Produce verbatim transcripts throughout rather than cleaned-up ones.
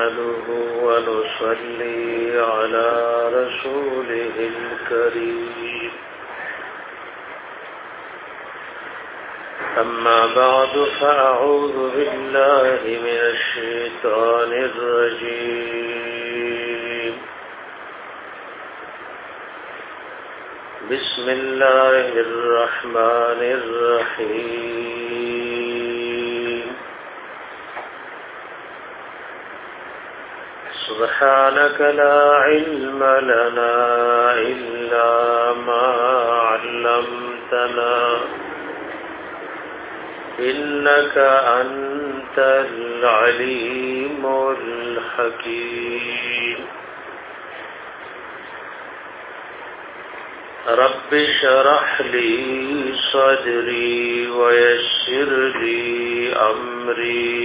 نحمده ونصلي على رسوله الكريم أما بعد فأعوذ بالله من الشيطان الرجيم بسم الله الرحمن الرحيم سبحانك لا علم لنا إلا ما علمتنا إنك أنت العليم الحكيم رب اشرح لي صدري ويسر لي أمري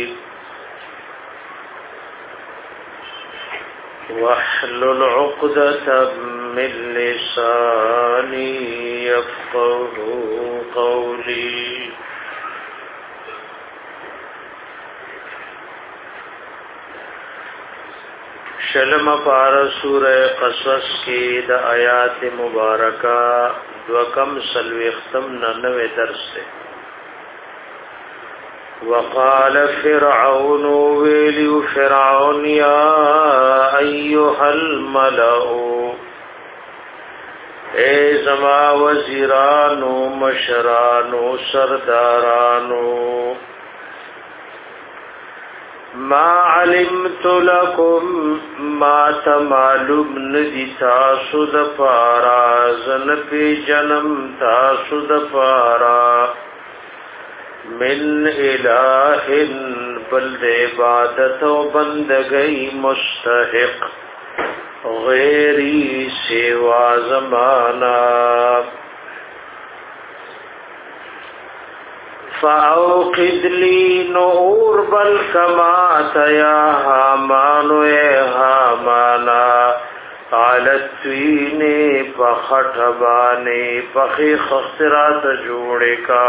واحلل عقدة من لساني يفقه قولي شلم پار سورہ قصص کی دا آیات مبارکہ دوکم سلوی اختم ننوے درس سے وقال فرعون ویلیو فرعون یا ایوہ الملعو اے زما وزیرانو مشرانو سردارانو ما علمت لكم ما تمالم ندی تاسو د پارا زن پی جنم تاسو د پارا من الہ بلد عبادت و بندگی مستحق غیری سوا زمانا فاوقد لی نور بل کمات یا حامان اے حامانا علتوین پخٹبانی پخی خخترات جوڑے کا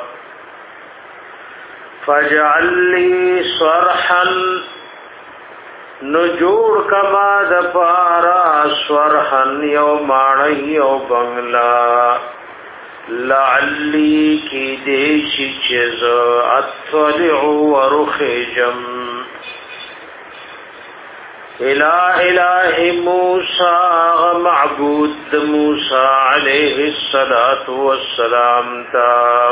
فجعل لی صرحا نجوڑ کما دپارا صرحا یو مانی یو بنگلا لعلی کی دیشی چیز اطلع ورخجم الہ الہ موسیٰ معبود موسیٰ علیہ السلام تا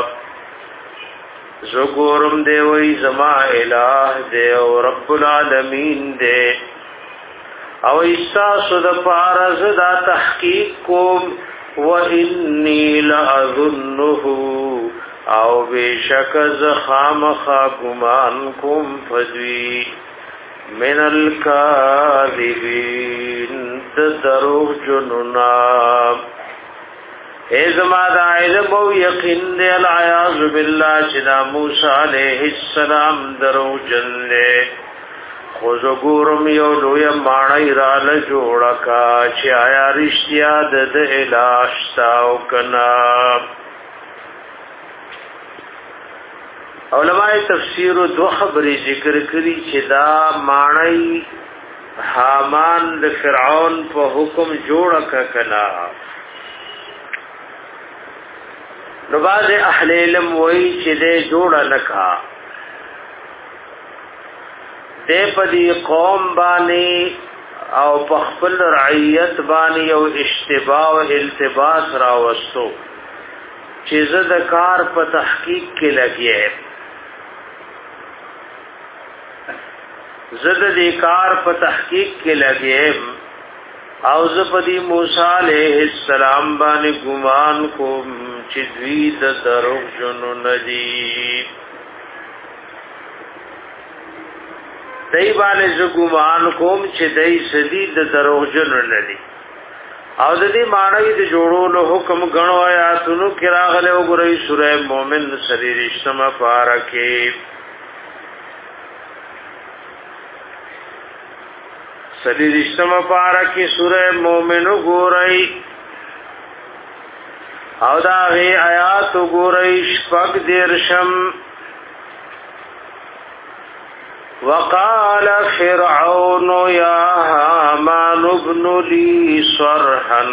زگورم دے وی زما الہ دے و رب العالمین دے او استاس دا پارز دا تحقیق کوم وَإِنِّي لَأَظُنُّهُ او بشک زخام خاکمان کم فدوی من الكاذبین دروغ جننا ازما دا علم و یقین دے العیاذ باللہ چنا موسیٰ علیہ السلام دروغ جن دے خوزگورم یو لوی مانای را لجوڑکا چی آیا رشتیا دد الاشتاو کنا علماء تفسیر دو خبری ذکر کری چی دا مانای حامان د فرعون په حکم جوڑکا کنا نو باز اہل علم وی چی دے جوڑا نکا دے پدی قوم بانی او پخپل رعیت بانی او اشتباع و التباس راوستو چیز دکار پا تحقیق کے لگئے زد دیکار پا تحقیق کے لگئے او زپدی موسیٰ علیہ السلام بانی گمان کو چیزوید دروغ جنو ندی دای باندې زګومان کوم چې دای سدید دروغجن لري او د دې معنی د جوړولو حکم غنو آیاتونو کې راغله وګورئ سورې مومن سری رشتما پارکه سری رشتما پارکه سورې مومن وګورئ او دا غي آیات وګورئ شپږ دیرشم وقال فرعون يا هامان ابن لي صرحا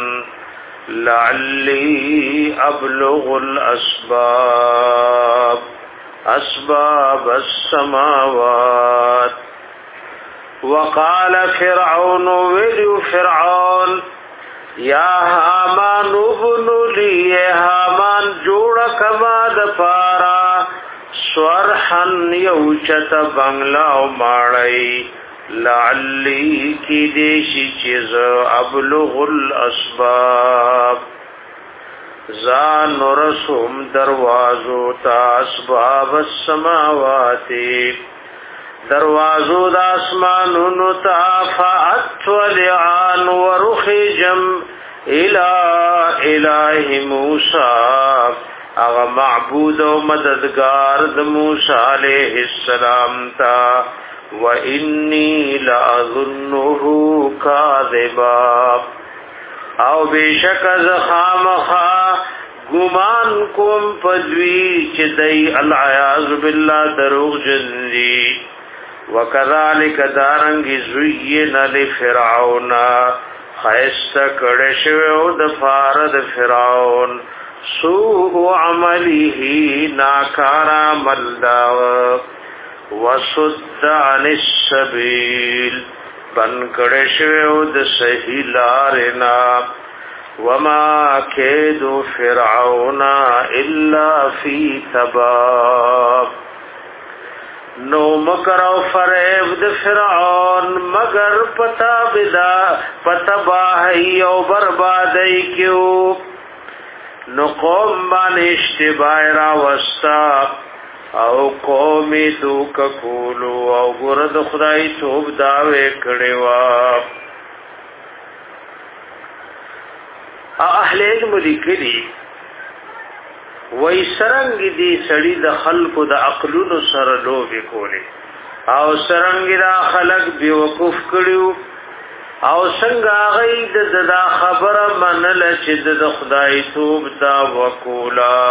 لعلي ابلغ الاسباب اسباب السماوات. وقال فرعون ویلو فرعون یا هامان ابن لی هامان جوڑ کما دپارا سورحن یوچت بنگلا و ماڑی لعلی کی دیشی چیز ابلغ الاسباب زان رسوم دروازو تا اسباب السماواتی دروازو دا اسمانونو تا فاتولعان ورخجم الى الہ موسیٰ اغا معبود و مددگار د موسیٰ علیہ السلام تا وانی لأظنه کاذبا او بیشک از خامخا گمان کوم پدوی چدئی العیاذ باللہ دروغ جندی. وکذالک دارنگی زوین لفرعون خیست کڑشو دفار دفرعون سوء عمله ناکارا ملداو وصد عن السبیل بن کڑشو دسہی لارنا وما کید فرعون الا فی تباب نو مکر و فریب د فرعون مگر پتا بدا پتباہی و بربادی کیو نو قوم بان اشتباہ را وستا او قومی دوک کولو او گرد خدای توب داوے کڑیواب. اهل علم لیکلی وای سرنګ دي سړی د خلقو د عقلونو سره لوبي کولی او سرنګ دا خلق بي وقوف کړیو او څنګه غي د دا خبره منل چې د خدای توب دا وکولا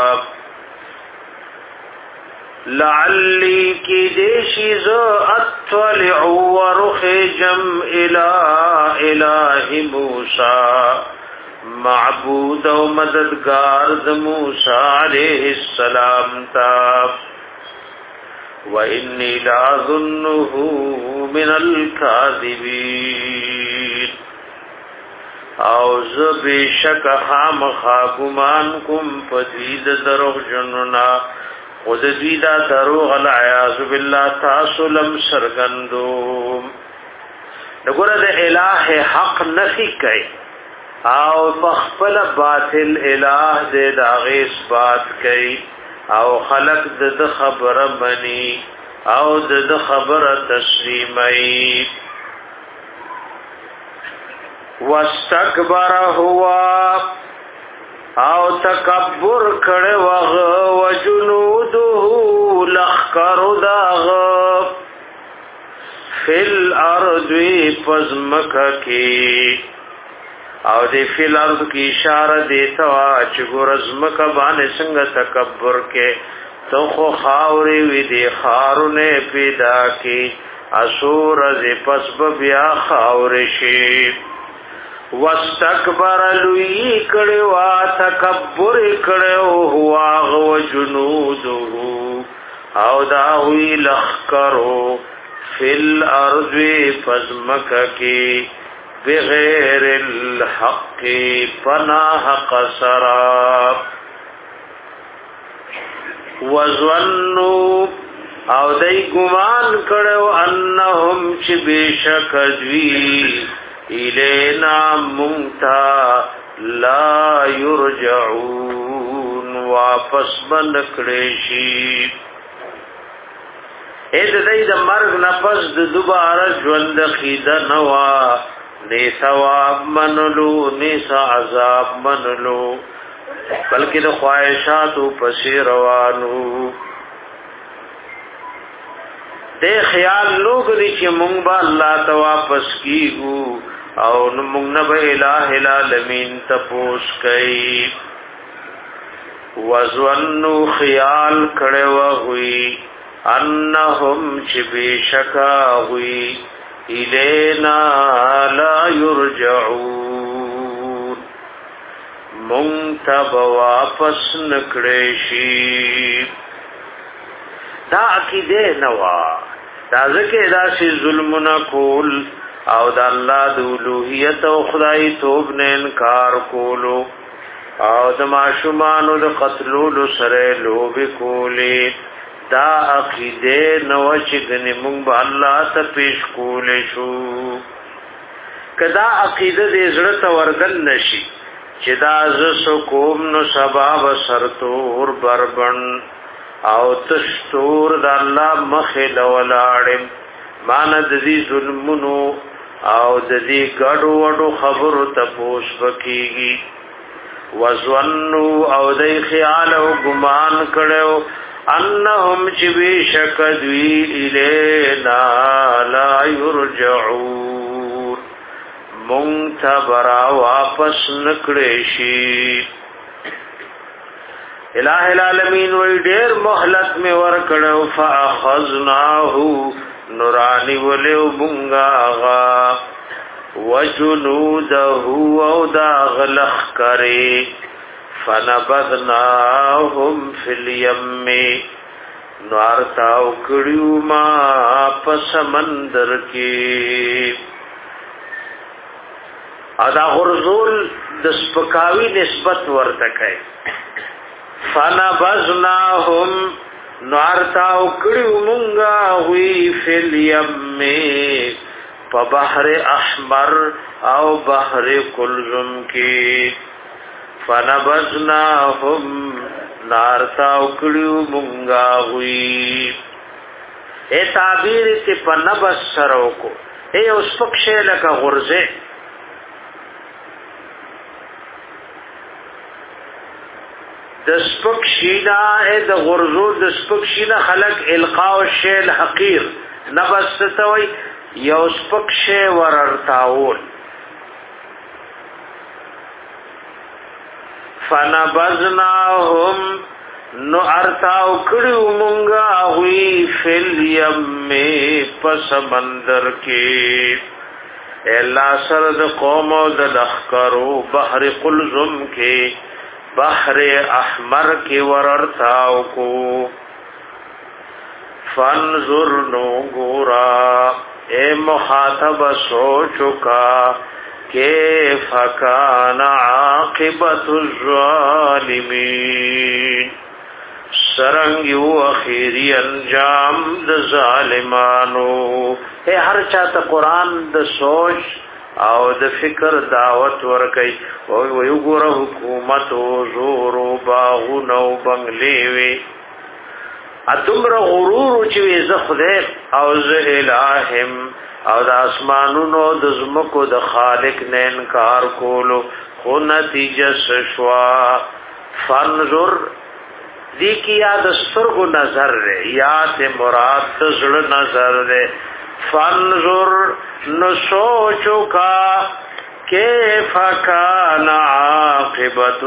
لعلی کی دیشی ز اطلع ورخجم الى الہ موسیٰ معبود و مددگار د موسیٰ علیہ السلام تا وانی لاظنه من الكاذبین او ز بشک خام خاگمان کم پدید دروغ جننا خود دیدا دروغ العیاذ باللہ تاسلم سرگندوم نگوره د الہ حق نفی کئی او پخپل باطل الہ دے داغیس بات کئی او خلق د خبر منی او د خبر تسلیمی واستکبر ہوا او تکبر کڑے وغ وجنوده لخکر داغ فی الارض پزمک کی او دی فی الارض کی اشارہ دیتا وا چې ګورزمک باندې څنګه تکبر کې تو خو خاوري وی دی خارونه پیدا کی اسور ز پسب بیا خاور شي واستكبر لوی کړه وا تکبر کړه هوا غو جنوده او دا وی لخرو فی الارض فزمک کی بغیر الحق پناہ قصرا وظنوا او دای ګمان کړو انهم چې بشک دوی الینا ممتا لا یرجعون واپس بند کړي شي اې د دې د مرګ نفس د دوباره ژوند خیده نوا نی ثواب منلو نی عذاب منلو بلکې د خواہشاتو پسې روانو دې خیال لوګري چې مونږ به الله ته واپس کیږو او مونږ نه به الٰه العالمین تپوس کوي وظنوا خیال کړه وغوي انهم چبشکا ہوئی الینا لا یرجعون منتب واپس نکڑیشی دا عقیده نوا دا ذکر دا سی ظلم نکول او دا اللہ دولوحیت و خدای توب نے انکار کولو او دا معشومانو دا قتلولو سرے لوب کولی دا عقیده نو چگنی منگ با اللہ تا پیش کولی شو کدا عقیده دے زرط وردن نشی چی دا زسو کوم نو سباب سرطور بربن او تشتور دا اللہ مخیل ولاڑم ماند دی ظلمنو او د دې ګډو وډو خبرو تپوس وکيږي وظنوا او د خیال او ګمان کړو انهم چې بشک دوی الینا لا یرجعون منتبرا واپس نکړې شي الہ العالمین وی ډېر مهلت می ور کړو فاخذناه نورانی ولیو منگا آغا وجنوده او دا غلخ کرے فنبذناهم فی الیم نوارتاو کڑیو ما پسمندر کی ادا غرزول دسپکاوی نسبت ورتکے فنبذناهم نارتاو کڑیو منگا ہوئی فی الیم پا بحر احمر او بحر کلزم کی فنبذناهم نارتاو کڑیو منگا ہوئی اے تعبیر تی پا نبذ سرو کو اے اس پکشے لکا غرزے د سپک شینا اے د غرزو د سپک شینا خلق القاء الشیء الحقیر نبستوي یو سپک شی وررتاول فنبذناهم نو ارتاو کړو مونږه وی فل یم پس سمندر کې الا سرد قوم او د لخرو بحر قلزم کې بحر احمر کی وررتاو کو فانظر نو گورا اے مخاطب سوچکا کیف کان عاقبت الظالمین سرنگیو اخیری انجام د ظالمانو اے ہر چاہتا قرآن د سوچ او د فکر دعوت ورکي او یو ګور حکومت او زور او باغونه او بنگلې وي اتمر غرور چې زه خدای او زه الہم او د اسمانونو د زمکو د خالق نه انکار کولو خو نتیجه شوا فانظر دی کی یاد سترګو نظر یا ته مراد زړه نظر ده فانظر نسوچو کا کیف کان عاقبت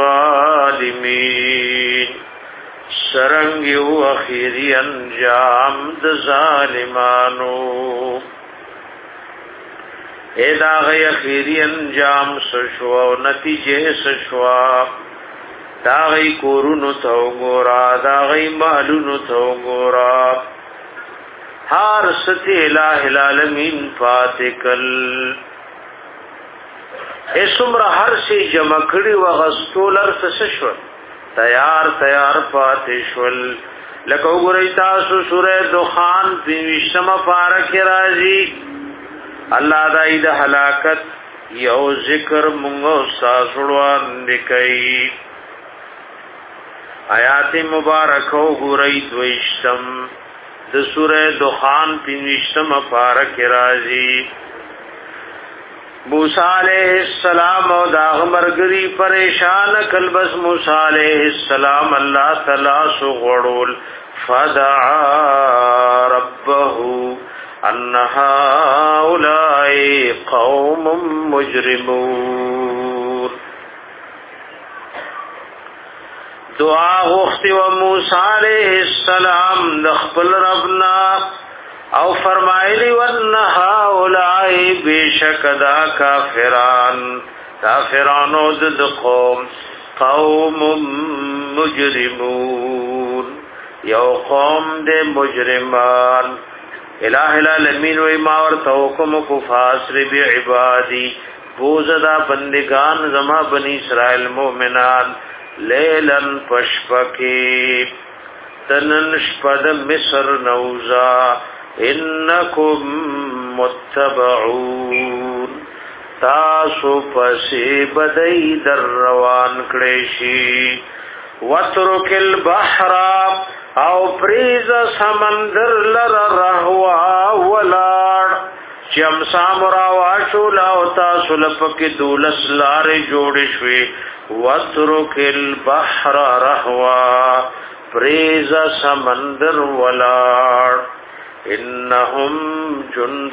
الظالمین سرنگیو اخیری انجام د ظالمانو ادا غی اخیری انجام سشوا و نتیجه سشوا دا غی کورونو تو گورا دا غی مالونو تو گورا ہار ستی الہ العالمین فاتکل اسمر ہر سی جمع کڑی و غستول ارس سشول تیار تیار فاتشول لکو گرئی تاسو سورہ دخان پینوشتم پارک رازی اللہ دائی دا حلاکت یو ذکر منگو ساسوڑوان دکئی آیات مبارکو گرئی دوشتم د سورہ دخان پینوشتم پارک رازی موسیٰ علیہ السلام او داغ مرگری پریشان کل بس موسیٰ علیہ السلام اللہ تعالی سو غڑول فدعا ربہو ان هؤلاء قوم مجرمون دعا غوښتي و موسی علیہ السلام د خپل ربنا او فرمایلی ورنها اولای بشکدا کافران کافرانو د قوم قوم مجرمون یو قوم د مجرمان. الہ العالمین و ما ورتوکم کفاسر بعبادی بوزدا بندگان زما بنی اسرائیل مومنان لیلن پشپکی تنن شپد مصر نوزا انکم متبعون تاسو پسی بدئی در روان کڑیشی وترک البحر او پریز سمندر لر رهوا ولار چم سامرا واشو لاو تاسو لپک دولس لار جوړ شوي وترک البحر رهوا پریز سمندر ولار انهم جند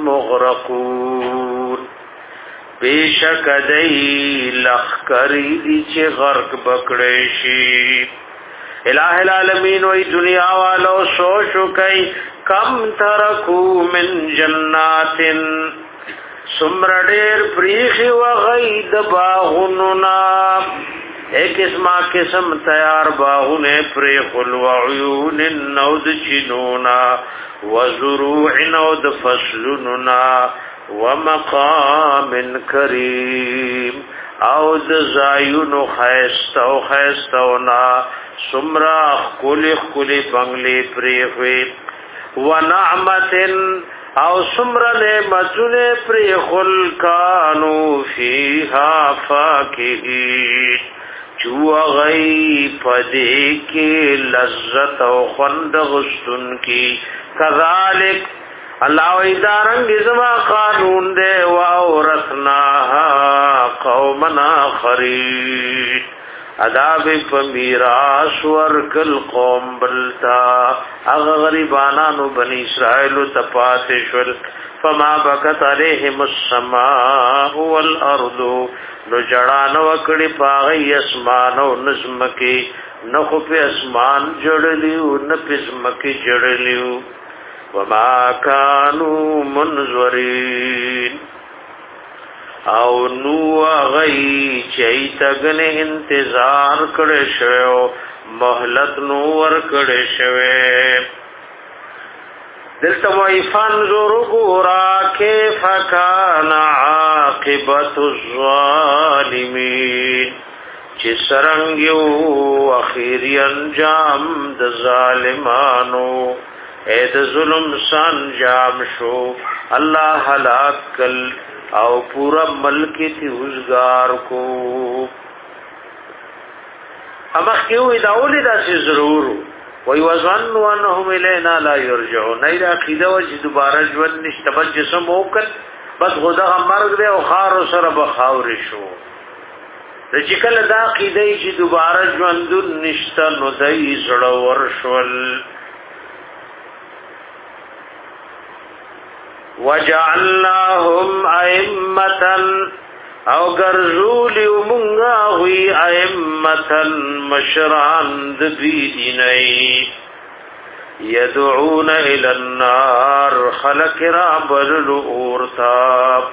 مغرقون بیشک دای لخکری دی چې غرق بکړې شي. الہ العالمین وی دنیا والو سوچو کئی کم ترکو من جناتن سمرڈیر پریخی و غید باغننا ایک اسما قسم تیار باغن پریخ الوعیون نود چنونا وزروع نود فصلننا ومقام کریم او د زایون خیستو خیستونا سمرا خلی خلی بنگلی پریخوی ونعمتن او سمرا نعمتن پریخل کانو فیها فاکہین چو غی پدی کی لذت و خوند غستن کی کذالک اللہ ویدارنگ ازما قانون دے وَأَوْرَثْنَاهَا قَوْمًا آخَرِينَ عذاب پمیراس ورکل قوم بلتا اغا غریبانانو بنی اسرائیل تپاتشول فما بکت علیہم السماء والارض نو جڑان وکڑی پاغی اسمان و نزمکی نخو پی اسمان جڑلیو نپی زمکی جڑلیو وما كانوا منذرين او نو غي چیتګن انتظار کړي شو مهلت نو ور کړي شوه دلته وای فانظر غرا كيف كان عاقبه الظالمين چې سرنګيو اخیری انجام د ظالمانو اے د ظلم سان جام شو الله هلاک کل او پورا ملک تی وزگار کو اما کیو اداولی دا سی ضرور وی وظن وانهم الینا لا یرجعون ایل عقیده وجه دوباره جون نشتبت جسم اوکل بس غدا مرگ دے او خار سر بخاور شو رجکل دا عقیده چی دوباره جون دون نشتا نو دی زڑا ورشول وجعلناهم ائمه او غرزولی مونگا ہوئی ائمه مشران ذی دینئی یدعون الى النار خلق را بلورتا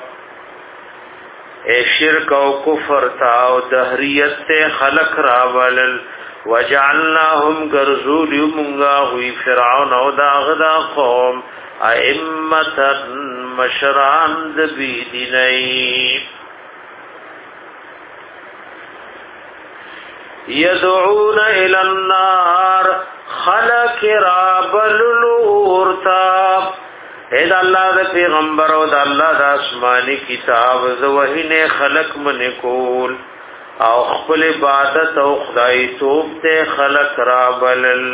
اے شرک او کفر تا او دہریت تے خلق را بلل وجعلناهم غرزولی مونگا ہوئی فرعون او داغدا قوم ائمه مشران ذی دینئی یدعون الى النار خلق راب الورتا اید اللہ دا پیغمبر و دا اللہ دا اسمانی کتاب زوہین خلق من کول او خپل عبادت او خدای توب تے خلق راب الل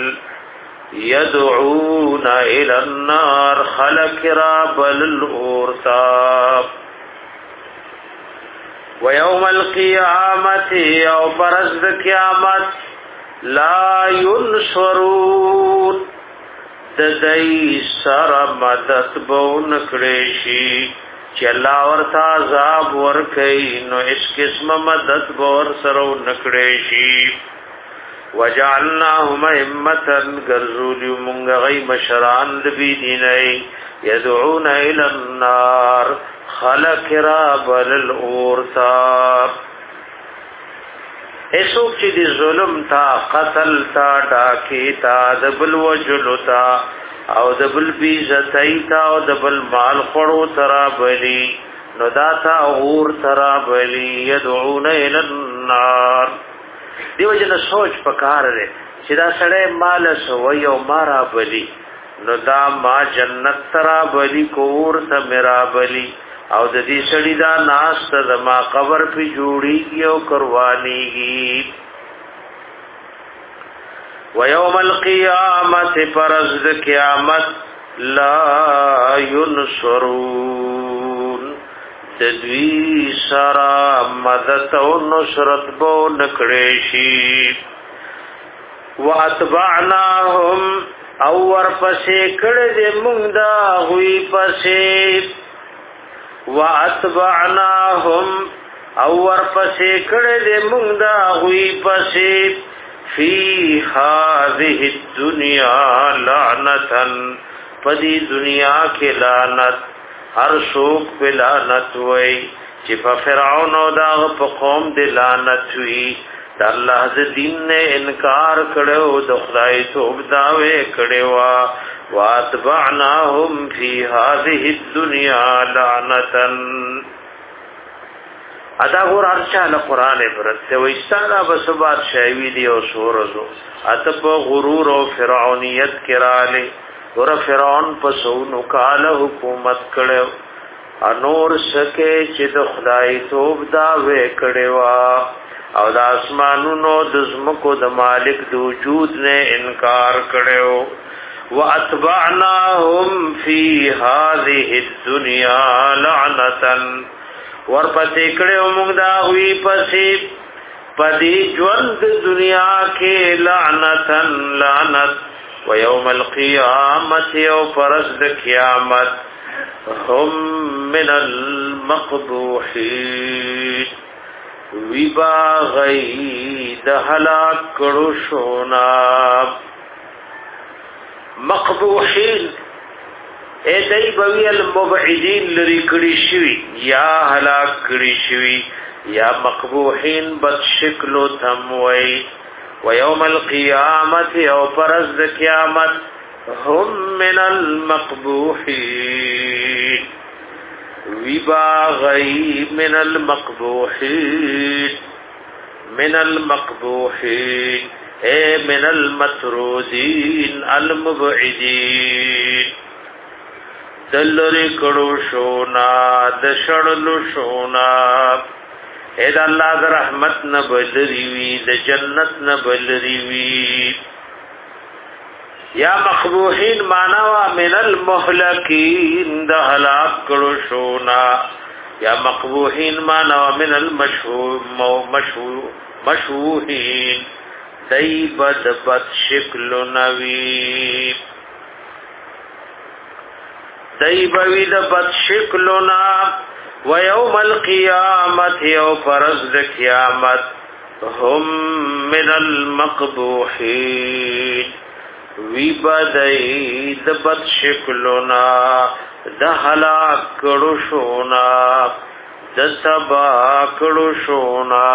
یدعون الى النار خلق راب الورتا ويوم القيامة او پرز قیامت لا ينصرون ددئی سر مدد بون کریشی چلا ورتا عذاب ورکی نو اس قسم مدد بور سرو نکریشی وجعلناهم ائمه غرزول من غي مشران دبي ديني يدعون الى النار خلق راب للأورثا ایسوک چی دی ظلم تا قتل تا ڈاکی تا دبل وجلو تا او دبل بیزتی تا او دبل مال خورو ترا بلی نو داتا غور ترا بلی یدعون الى النار دیو جن سوچ پکار رے چی دا سڑے مال سوئی او مارا بلی نو دا ما جنت ترا بلی کور تا میرا بلی او د دې سړی دا ناس ته ما قبر په جوړیږي او قربانيږي ويوم القيامه فرز قیامت لا ينصرون تدوی سرا مدد او نصرت بو نکړې شي واتبعناهم او ور پسې کړه دې مونږ دا ہوئی پسې واتبعناهم او ور پسې کړه دې مونږ دا ہوئی پسې فی هذه الدنيا لعنتن پدی دنیا کې لعنت هر څوک په لعنت وای چې په فرعون او دا په قوم دې لعنت وی د الله د دین نه انکار کړو د خدای توب داوي کړو واتبعناهم فی هذه الدنيا لعنتا ادا ور ارچا له قران عبرت ته وستانا بسبات شایوی دی او سورزو اتپ غرور او فرعونیت کراله ور فرعون په سونو کال حکومت کړو انور سکه چې د خدای توب داوي کړو او د اسمانونو د زمکو د مالک د وجود نه انکار کړو واتبعناهم فی هذه الدنيا لعنتا ورپسې کړو موږ دا وی پسې پدې ژوند دنیا کې لعنتا لعنت ويوم القيامه او فرض د قیامت هم من المقبوحين ویبا غی د هلاک کړو شونا مقبوحین اے دای بوی المبعدین لری کړي شوی یا هلاک کړي شوی یا مقبوحین بد شکل تموي ويوم القيامه او پرز د قیامت هم من المقبوحین ویبا غی من المقبوحین من المقبوحین اے من المطرودین المبعدین دلری کڑو شونا دشڑلو شونا اے دا اللہ دا رحمت نبلری وی دا جنت نبلری وی یا مقبوحین مانوا من المهلکین دا هلاک کړو شونا یا مقبوحین مانوا من المشهور مشهورین دای بد بد شکل نوی دای بوی د بد شکلنا ويوم القیامت او فرض د قیامت هم من المقبوحین وی بدای د بد شکلنا د هلاک کړو شونا د تبا کړو شونا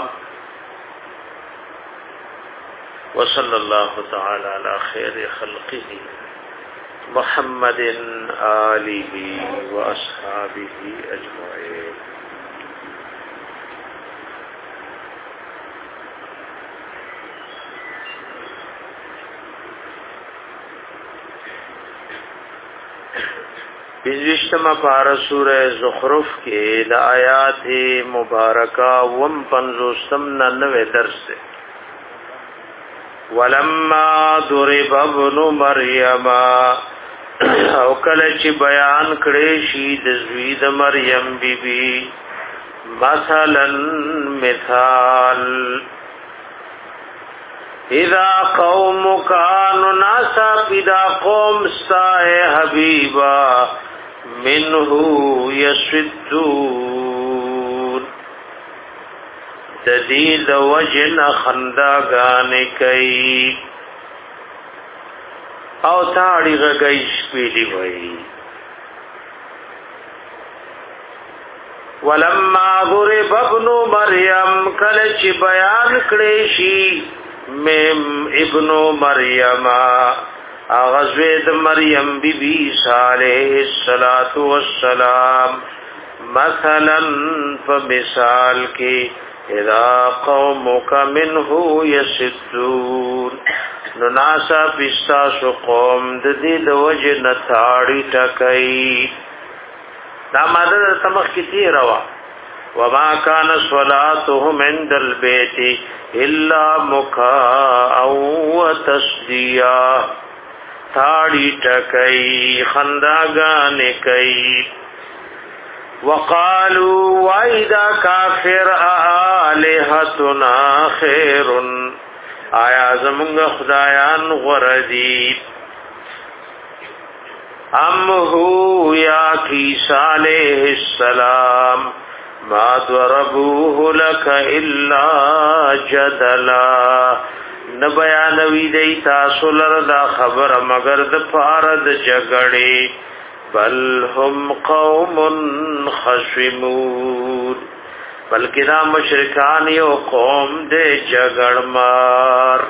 وصلی الله تعالی علی خیر خلقه محمد آله واصحابه اجمعین بزوشتما پارا سورہ زخرف کے دا آیات مبارکہ وم پنزوستم ننوے درس سے ولما ضرب ابن مریم او کله چې بیان کړي شي د زوی د مریم بیبي مثلا مثال اذا قوم كانوا ناسا بدا قوم سائے حبیبا منه يسدون د دې د وجن خنداګانې کوي او تاړي غږی شپېلې وي. ولما ضرب ابن مریم کله چې بیان کړي شي مم ابن مریم اغزوید مریم بی بی علیہ السلام مثلا فمثال کی اذا قومک منه یسدون نناسا پستاسو قوم ددی دوجه نتاڑی ٹکی دا مادر تمخ کتی روا وما کان صلاتهم عند البیت الا مکاء وتصدیا تاڑی ٹکی خنداگان کئی وقالوا وَإِذَا كَافِرَ آلِهَتُنَا خَيْرٌ آیا زمونږ خدایان غردی ام هو یا عیسی علیہ السلام ما ضربوه لك الا جدلا نبیانوی دی تاسو لردا خبر مگر د فارد جګړې بل هم قوم خصمون بلکې دا مشرکان یو قوم دې جګړمار.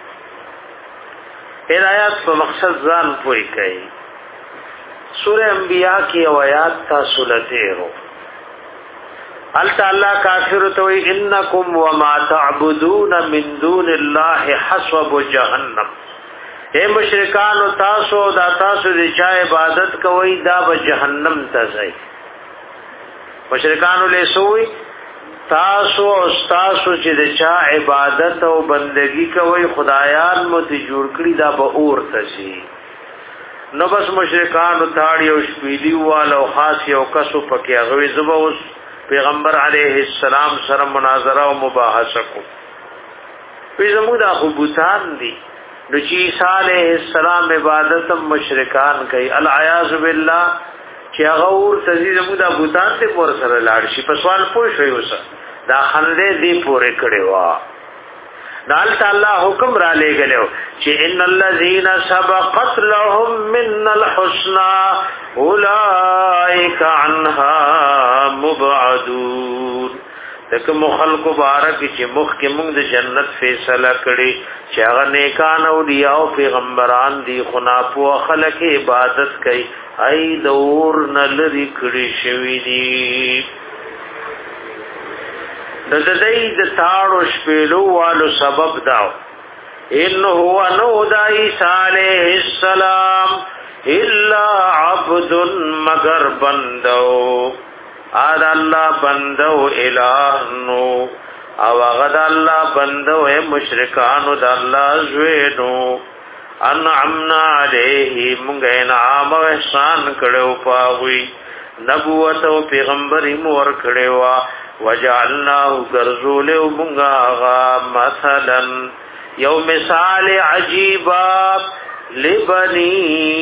هدایت په مقصد ځان پوي کوي. سورہ انبیاء کی آیات تاسو لته ال تعالی کافر تو انکم وما تعبدون من دون الله حسب جهنم. اے مشرکان او تاسو دا تاسو د چا عبادت کوي دا به جهنم ته ځي. مشرکان له سوې تاسو او تاسو چې د چا عبادت او بندگی کوي خدایان مو ته جوړ کړی دا به اور ته شي. نو بس مشرکان او تاړي او شپېلی والو خاص یو کسو پکې هغه زبو پیغمبر علیه السلام سره مناظره او مباحثه کو. په زموږ د ابوتان دي نو چې عیسی علیہ السلام عبادت مشرکان کوي العیاذ بالله چې هغه ور تزیز موږ د بوتان ته پور سره لاړ شي په سوال پوه شوی وسه دا خندې دی پورې کړي وا دال تعالی حکم را لګلو چې ان الذين سبقت لهم من الحسنى اولئک عنها مبعدون. دک مخلق مبارک چې مخ کې موږ د جنت فیصله کړي چې هغه نیکان اولیاء او پیغمبران دي خنا په خلق عبادت کوي ای دور نلری کړي شوی دي. د دې د تاړو شپېلو والو سبب داو ان هو نو د عیسی علیہ السلام الا عبد مگر بندو آد اللہ بندو الہ نو او غد اللہ بندو اے مشرکانو دا اللہ زوینو انعمنا علیہ منگا انعام و احسان کڑیو پاوی نبوت و پیغمبری مور کڑیوا وجعلناو گرزولیو منگا آغا مثلا یو مثال عجیبا لبنی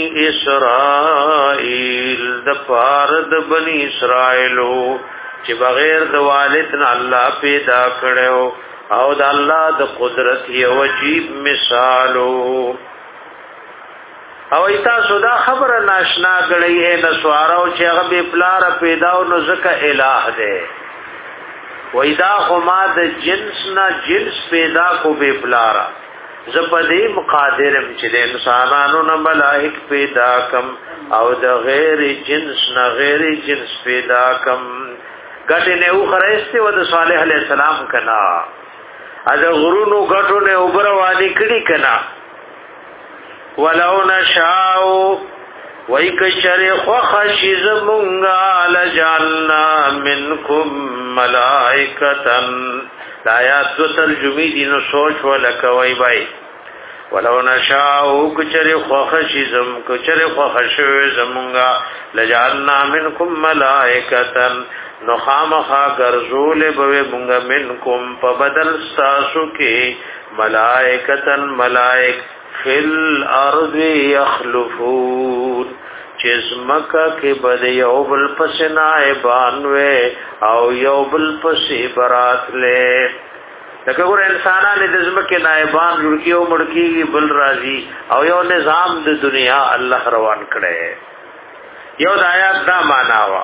اسرائیل د پارد بنی اسرائیلو چې بغیر د والدنا الله پیدا کړو او د الله د قدرت یو عجیب مثالو. او ایتا سودا خبره ناشنا غړی اے نسوارو چې هغه به پلار پیدا او نو زکه الہ ده وېدا هما د جنس نه جنس پیدا کو به پلارا زپدی مقادرم چې د انسانانو نه ملائک پیدا کم او د غیر جنس نه غیر جنس پیدا کم غټ نه او خرهسته و د صالح علی السلام کنا از غرونو غټو نه وبروانی کړي کنا ولو نشاء وای کشر خو خشیز مونږه لجعلنا منکم ملائکتن دا آیات دو ترجمی دی نو سوچ ولکوی بای ولو نشاؤ کچر خوخشیزم کچر خوخشوزمونگا لجعلنا منکم ملائکتن نو خامخا گرزول بوی مونگا منکم پا بدل ستاسو کی ملائکتن ملائک فی الارض یخلفون چې زمکه کې بد یو بل پس نائبان وې او یو بل پسې براتلې. لکه ګور انسانان د زمکه نائبان لړکیو مړکی بل راځي او یو نظام د دنیا الله روان کړي. یو د آیات دا معنا وا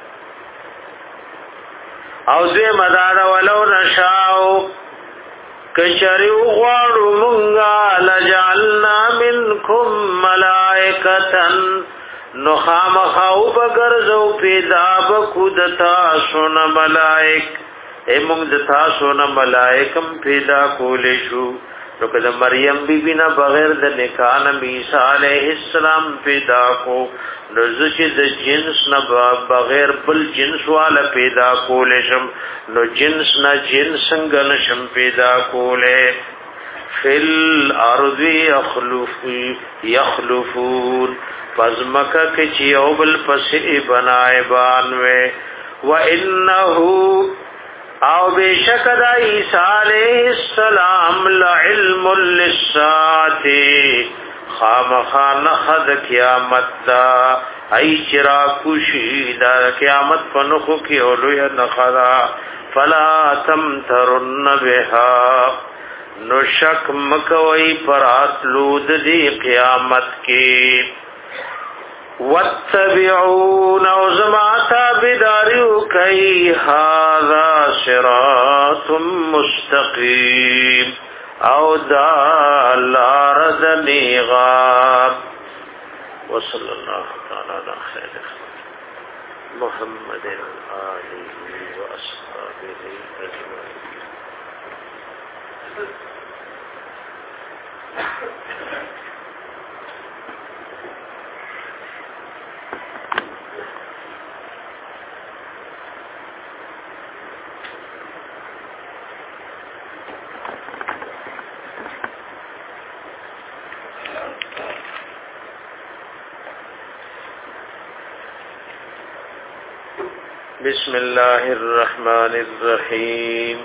او دې مدار ولو نشاو کشری غواړو مونږه لجعلنا منکم ملائکتن نو خامخاو بگرزو پیدا بکودتا سونا ملائک اے مونږ د تاسو نه ملائکم پیدا کولې شو. نو کله مریم بی بی نه بغیر د نکاح نه عیسی علیه السلام پیدا کو نو چې د جنس نه بغیر بل جنس والا پیدا کولې شم نو جنس نه جنس څنګه نشم پیدا کولې. فل ارض یخلف یخلفون پزمکه کې چې یو بل پسې بنای بانوي و انه او بشک د عیسی علیہ السلام لعلم للساعه خامخانه خد قیامت دا ای چرا خوشی دا قیامت پنخو کی اولوی نخدا فلا تمترن بها نو شک مکوی پرات لود دی قیامت کی واتبعون او زماتا بداریو کئی هذا صراط مستقیم او دا لارد نیغاب. وصل اللہ تعالی علی خیر محمد آلہ و اصحابہ اجمعین. بسم الله الرحمن الرحيم.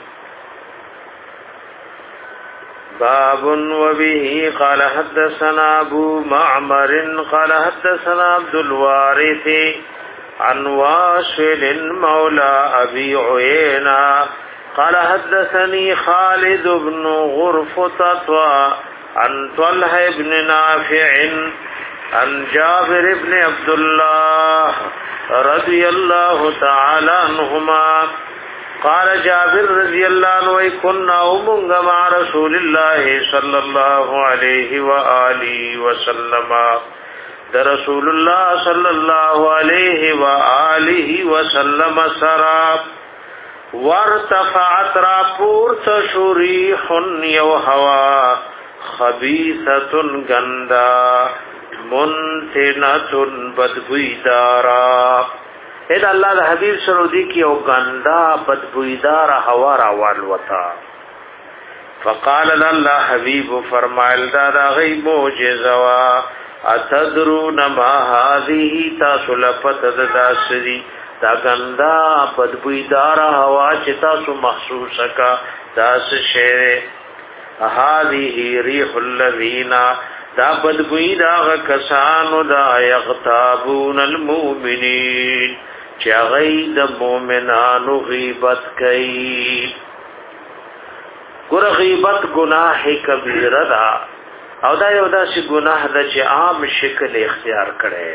باب وبه قال حدثنا ابو معمر قال حدثنا عبد الوارث عن واصل مولى ابي عيينة قال حدثني خالد بن غرفطة عن طلحة بن نافع عن جابر بن عبد الله رضي الله تعالى عنهما قال جابر رضي الله عنه كنا ومنغ مع رسول الله صلى الله عليه وآله وسلم در رسول الله صلى الله عليه وآله وسلم سراب وارتفعت راپور تشریح یو هوا خبیثة گندا منتنتن بدبویدارا. اید اللہ دا حبیب سرودی کی او گندا بدبویدارا ہوا راوال وطا. فقال اللہ حبیب فرمائل دا دا غی موجزوا اتدرون ما هذه تاسو لپت دا سری دا گندا بدبویدارا ہوا چی تاسو محسوس کا داس شیر هذه ریح الذین دا بدبوی دا کسانو دا یغتابون المؤمنین چا غید مومنانو غیبت کئی. گر غیبت گناہ کبیر دا او دا یو دا سی گناہ دا چی عام شکل اختیار کرے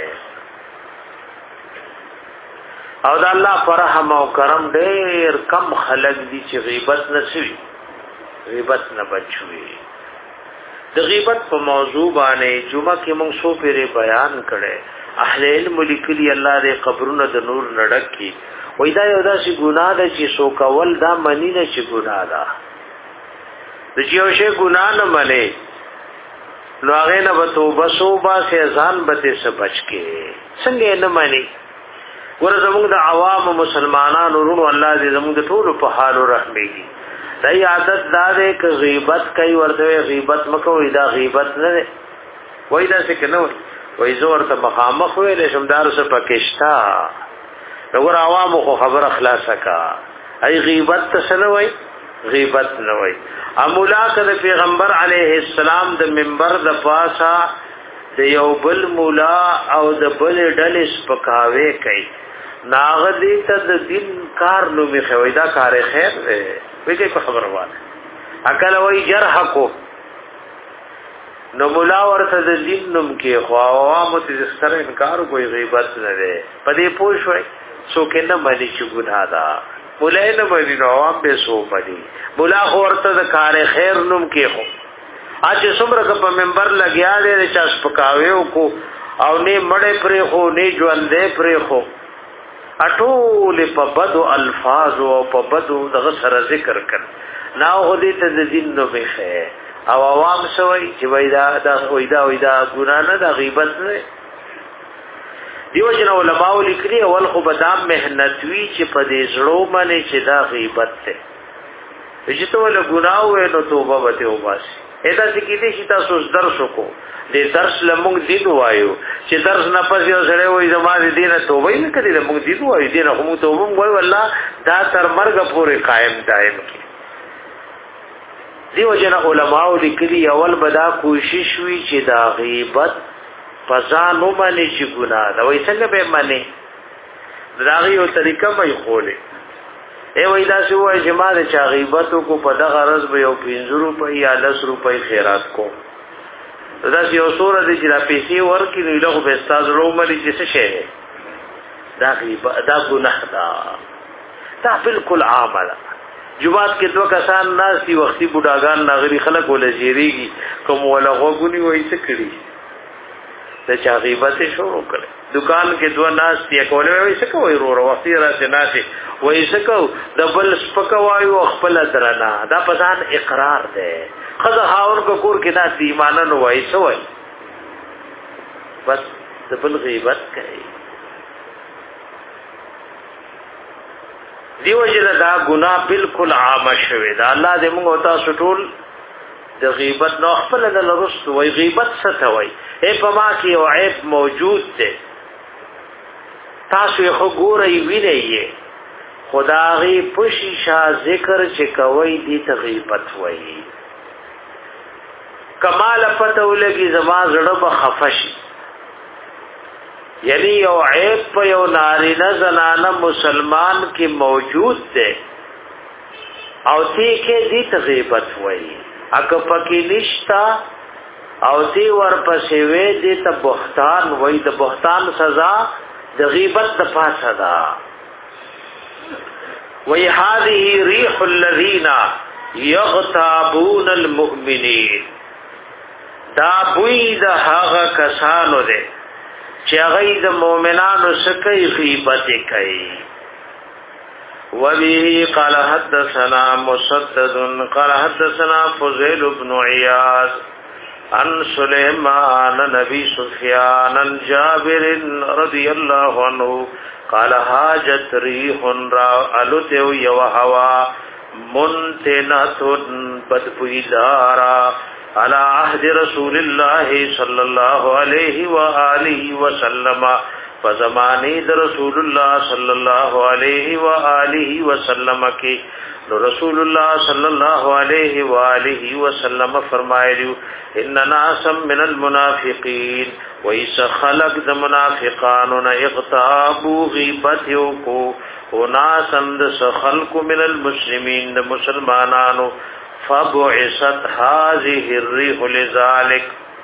او دا اللہ فرحم و کرم دیر کم خلق دی چی غیبت نسوی غیبت نبچوی. د غیبت په موضوع باندې جمعه کې موږ سو پیره بیان کړي اهل علم لیکلي الله دې قبرونو د نور نډک کی وای دا یو داسې ګناه ده چې سو کول دا منی نه چې ګناه ده د یو شی ګناه نه منی نو هغه نه به توبه سو با سي ځان به څه بچ کې څنګه نه منی. ګور زموږ د عوام مسلمانانو ورونو الله دې زموږ د ټول په حال رحمېږي. دای عادت دا ده ک غیبت کوي ورته غیبت مکو دا غیبت نه وای دا څه کنه وای زور ته مخامخ ویل شمدار سره پکشتا وګور عوامو خو خبر اخلاص کا ای غیبت څه نه وای غیبت نه وای. امولا کله پیغمبر علیه السلام د منبر د پاسا د یو بل مولا او د بل ډلې سپکاوي کوي ناغدی ته د دین کار نو می خوي دا کار خیر دی وی کوي په خبره وانه اکل وی جرح کو نو مولا ورته د دین نوم کې خو عوامو ته سره انکار کوي غیبت نه دی په دې پوښوي سو کې نه مانی چې ګناه ده مولا نه مانی نو عوام به سو پدي مولا ورته د کار خیر نوم کې خو اج څومره په منبر لګیا دی چې سپکاوي کو او نه مړې پرې خو نه ژوندې پرې خو اټول په بدو الفاظ او په بدو دغه سره ذکر کړ نو هدي ته د دین نو به او عوام سوئی چې وایدا دا وایدا وایدا ګنا نه د غیبت نه دیو جن علماء لیکلي اول خو بدام مهنت وی چې په دې زړه باندې چې دا غیبت ته چې ته ول ګناه وې نو توبه وته وباسي اته چې کې دې چې تاسو درس وکړو دې درس لمونږ دین وایو چې درس نه پس یو سره وې زماره دینه توبه نه کړې لمونږ دین وایو دینه هم توبه وایو والله دا تر مرګ پورې قائم دائم کی دیو جن علماء لیکلي اول بدا کوشش وی چې دا غیبت فزانو باندې چې ګناه دا وای څنګه به باندې دا غي یو طریقه مې خوله ای وای دا شو وای چې ما د چا غیبت کو په دغه غرض به یو پنځه روپۍ یا لس روپۍ خیرات کو دا یو سوره دې چې را پیسې ورکې نو له به استاد رومري چې څه شي دا غیبت دا ګناه دا دا بالکل عامه جمعات کې دوه کسان ناسي وختي بډاګان ناغري خلک ول جيريږي کوم ولا غوګونی وای څه کړی د چا غیبت شروع کړي دکان کې دوه ناس دی کوله وای څه کوي ورو ورو وختي راځي ناسي وای څه کو د بل سپکوایو خپل درنا دا پسان اقرار ده خزه هاون کو کور کې ناس ایمان نه وای څه وای بس د بل غیبت کوي دیو جن دا گناہ بالکل عام شوی دا الله دې موږ او تاسو ټول د غیبت نو خپل د لرست وای غیبت څه ته وای اے په ما کې یو عیب موجود دی تاسو یې خو ګورئ وینئ خدای پوشي شا ذکر چې کوي دې ته غیبت وای کمال پته ولګي زما زړه به خفشي یعنی یو عیب په یو نارینه زنانه مسلمان کې موجود دی او تی کې دې تغیبت وایي اګه پکې نشتا او تی ورپسې وې دې ته بهتان وایي د بهتان سزا د غیبت د پاسه ده وی هذه ريح الذين يغتابون المؤمنين دا بوی د هغه کسانو ده چې هغه د مؤمنانو سکه غیبت کوي وبه قال حدثنا مسدد قال حدثنا فضيل بن عياض عن سليمان نبي سفيان عن جابر رضي الله عنه قال حاجت ريح را التو يو هوا منتنه بدبيدارا على عهد رسول الله صلى الله عليه وآله وسلم فزمانی در رسول الله صلی الله علیه و آله وسلم کی رسول الله صلی الله علیه و آله وسلم فرمایلیو ان ناس من المنافقین ویس خلق د منافقانون اغتابوا غیبت یوکو وناسند خلق من المسلمین د مسلمانانو فبعثت هذه الريح لذلك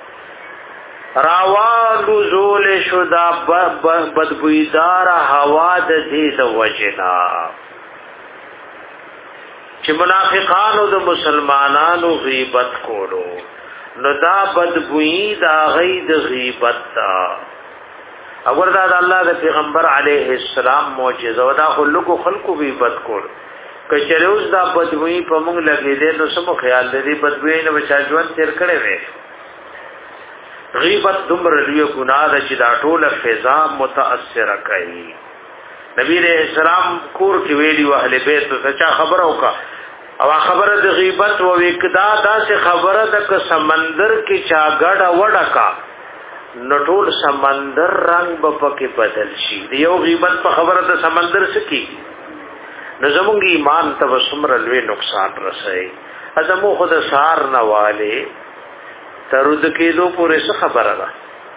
راوالو زول شدا بدبویدار هوا د دې د وجنا چې منافقانو د مسلمانانو غیبت کولو نو دا بدبوی دا غید غیبت تا اگر دا الله د پیغمبر علیه السلام معجزه ودا خلقو خلقو غیبت کول کچریوز دا بدبوی په موږ لګې دې نو سمو خیال دې بدبوی نه بچا ژوند تیر کړي وي غیبت دمر لیو گناہ دا چی دا طول فضا متاثر کئی نبی علیہ السلام کور کی ویلی و اہل بیت تو سچا خبرو کا او خبر دا غیبت و وکدا دا سے خبر دا که سمندر کی چا گڑا وڑا کا نطول سمندر رنگ بپا کی بدل شی دیو غیبت پا خبر دا سمندر سکی نظمونگی ایمان تا سمر الوی نقصان رسائی ازمو خود سار نوالے ترود کېدو پورې څه خبره ده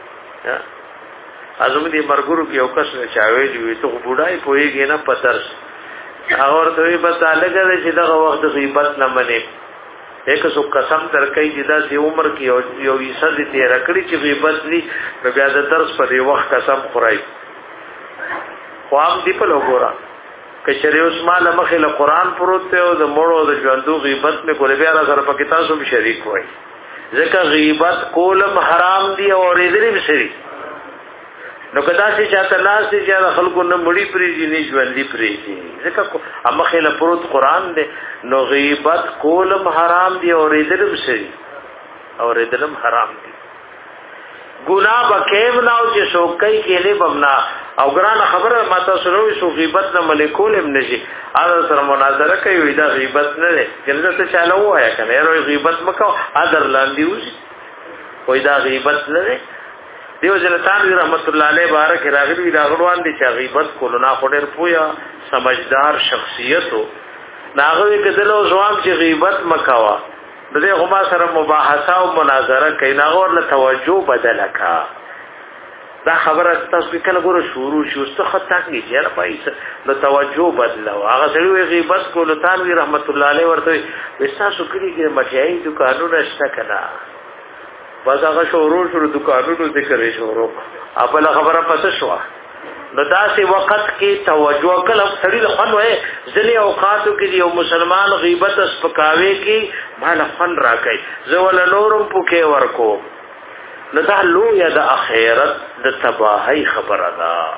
ازم دې مرګورو کې یو کس چاوي دی ته بډای پويږي نه پتر اور دوی په تعلق چې دغه وخت غیبت نه مني یک سو قسم ترکې چې دا سی عمر کې یو یو عیسد تیر کړی چې غیبت ني بیا د درس په دی وخت قسم خورای خو هم دی په لګورا کچری عثمان مخه له قران پروت ته او د مړو د ژوندو غیبت نه کولې بیا سره په کتاب سم شریک وای ځکه غیبت کولم حرام دی او ریدلی شریک نو کدا چې چاته لاس دي چې خلکو نه مړی پریږي نه ژوندۍ پریږي ځکه امخه له پروت قران دی نو غیبت کولم حرام دی او ریدلم شریک او ریدلم حرام دی ګناه بکیم نو چې شوکای کې نه بمنا او ګران خبره ماته سره شو غیبت نه ملکول ابن نشي اذر سره مناظره کوي دا غیبت نه دی جلد ته چالو وایا کنه ورو غیبت مکو اذر لاندې وځي وای دا غیبت نه دی دیو جنتان رحمت الله علیه بارک راغلی دا غړوان دي چې غیبت کولو نه خډر پویا سمجھدار شخصیتو ناغوی کدلو ځوان چې غیبت مکوا دغه هما سره مباحثه او مناظره کوي ناغور له توجه بدل کا دا خبره تاسو کله ګورو شروع شو څه خطا کیږي نه پایسه نو توجه بدلو هغه سره غیبت کولو تان رحمت الله علیه ورته وساسو کړي چې مچای دکانونه شته کنا بس هغه شروع شروع دکانونو ذکر شروع خپل خبره پس شو نو داسې وخت کې توجه کله سړي له خن وای ځلې اوقاتو کې یو مسلمان غیبت اسپکاوي کې مال خن راکای زول نورم پوکې ورکو نو دا لوی د اخرت د تباہی خبره ده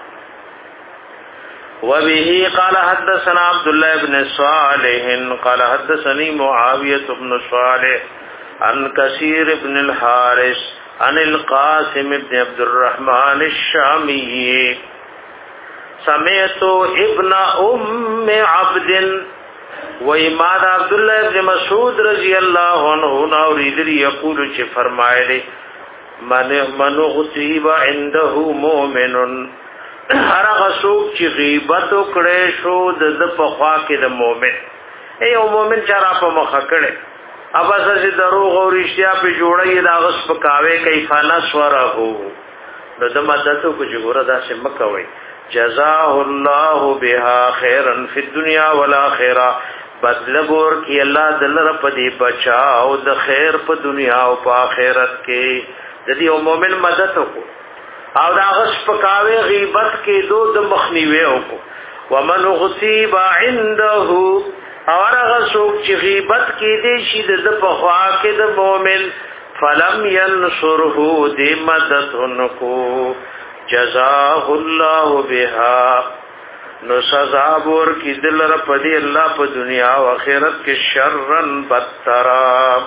وبه قال حدثنا عبد الله بن صالح قال حدثني معاويه بن صالح عن كثير بن الحارث عن القاسم بن عبد الرحمن الشامي سمعت ابن ام عبد وإمام عبد الله بن مسعود رضی الله عنه نورید یقول چې فرمایلی من من غصیب عنده مؤمن هرغه څوک چې غیبت وکړي شو د په خوا کې د مؤمن ای او مؤمن چې را په مخ کړي ابا سره دروغ او رښتیا په جوړي دا غس پکاوي کیفانا سوره هو نو د مدته کو جوړه دا چې مکوي جزاه الله بها خيرا في الدنيا والاخره بدل ګور کی الله دلر په دې بچاو د خیر په دنیا او په آخرت کې د دې مؤمن مدد وکړو او دا غس پکاوي غیبت کې دو د مخنیوي وکړو ومن غصيب عنده اور هغه څوک چې غیبت کې دي شي د په خوا کې د مؤمن فلم ينصره دې مدد انکو جزاه الله بها نو سزا ور کې دل رب دې الله په دنیا او آخرت کې شرن بدترا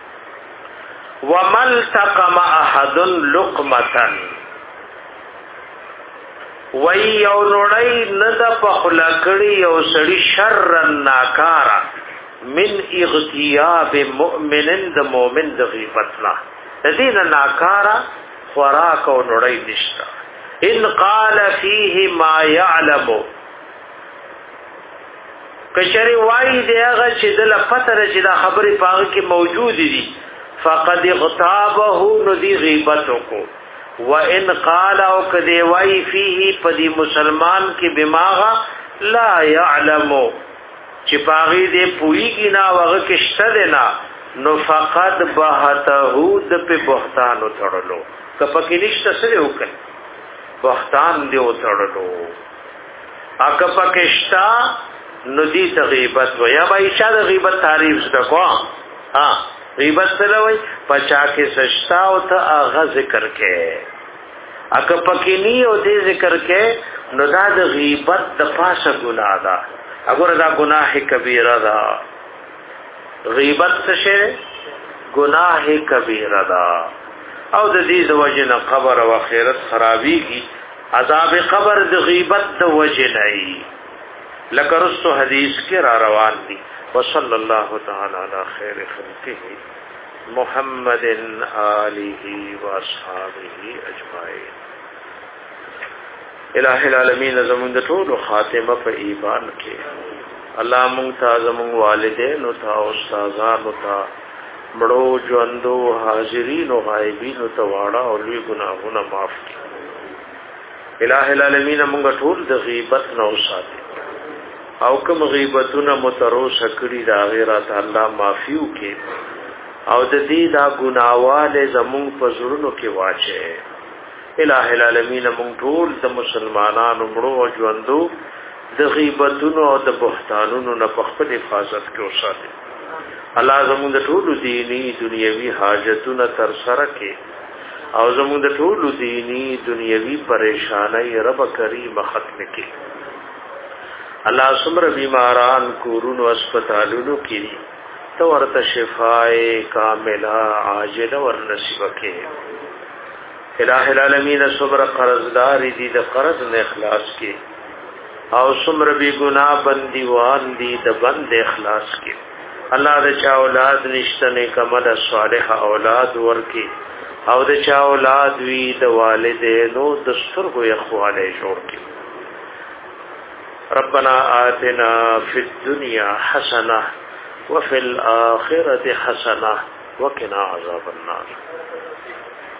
ومل تقم احد لقمه وی یو نوڑی ندا پا خلاکڑی یو سڑی شرن ناکارا من اغتیاب مؤمنن دا مومن دا غیبتنا دین ناکارا خوراک و نوڑی نشتا ان قال فیه ما یعلمو کشری وائی دے اغا چی دل پتر چی دا خبری پاگی کی موجود دی فقد اغتابہو ندی غیبتو کو وَإِنْ قَالَ او کدی وای فيه پدی مسلمان کی بماغا لا يعلم چې پاغي دې پویږي نا وغه کشته دینا نو فقط بهته د په بهتان وتړلو کپکې نشته سره وکړ بهتان دې وتړلو اګه پکشتا نو دې تغیبت و یا بای چې د غیبت تعریف زده ها غیبت سره وای پچا کې سشتا او ته اغه ذکر کې اګه پکینی او دې ذکر کې نو دا د غیبت د پاسه ګناه ده اگر دا گناہ کبیره ده غیبت څه گناہ کبیره ده او د دې د وجنه قبر او آخرت خرابيږي عذاب قبر د غیبت د وجنه ای لکه رسو حدیث کې را روان دي وصلی الله تعالی علی خیر خلقه محمد آله و اصحابه اجمعین الہ العالمین زمون د ټول خاتمه په ایمان کې الله مونږ ته زمون والدین او تا استادانو ته مړو ژوندو حاضرین او غایبین تواړه او لوی ګناهونه معاف کړي الٰه العالمین موږ ټول د غیبت نه وساتي او کوم غیبتونه متروس کړي دا غیرت الله معافیو کې او د دې دا ګناواله زمون په زړونو کې واچي الٰه العالمین موږ ټول د مسلمانانو مړو او ژوندو د غیبتونو او د بهتانونو نه په خپل حفاظت کې وساتي الله زمون د ټول دینی دنیوي حاجتونو تر سره کې او زمون د ټول دینی دنیوي پریشانای رب کریم ختم کړي الله سمره بیماران کورونو اسپیټالونو کې تو ورته شفای کامله عاجله ور نصیب کړي الٰه العالمین صبر قرضدار دي د قرض نه اخلاص کړي او سمره بی ګناه بندیوان دي د بند اخلاص کړي الله د چا اولاد نشته نه کمل صالح اولاد ورکي او د چا اولاد وی د والدینو د سترګو اخواله جوړ کړي ربنا آتنا فی الدنیا حسنه وفي الآخرة حسنه وقنا عذاب النار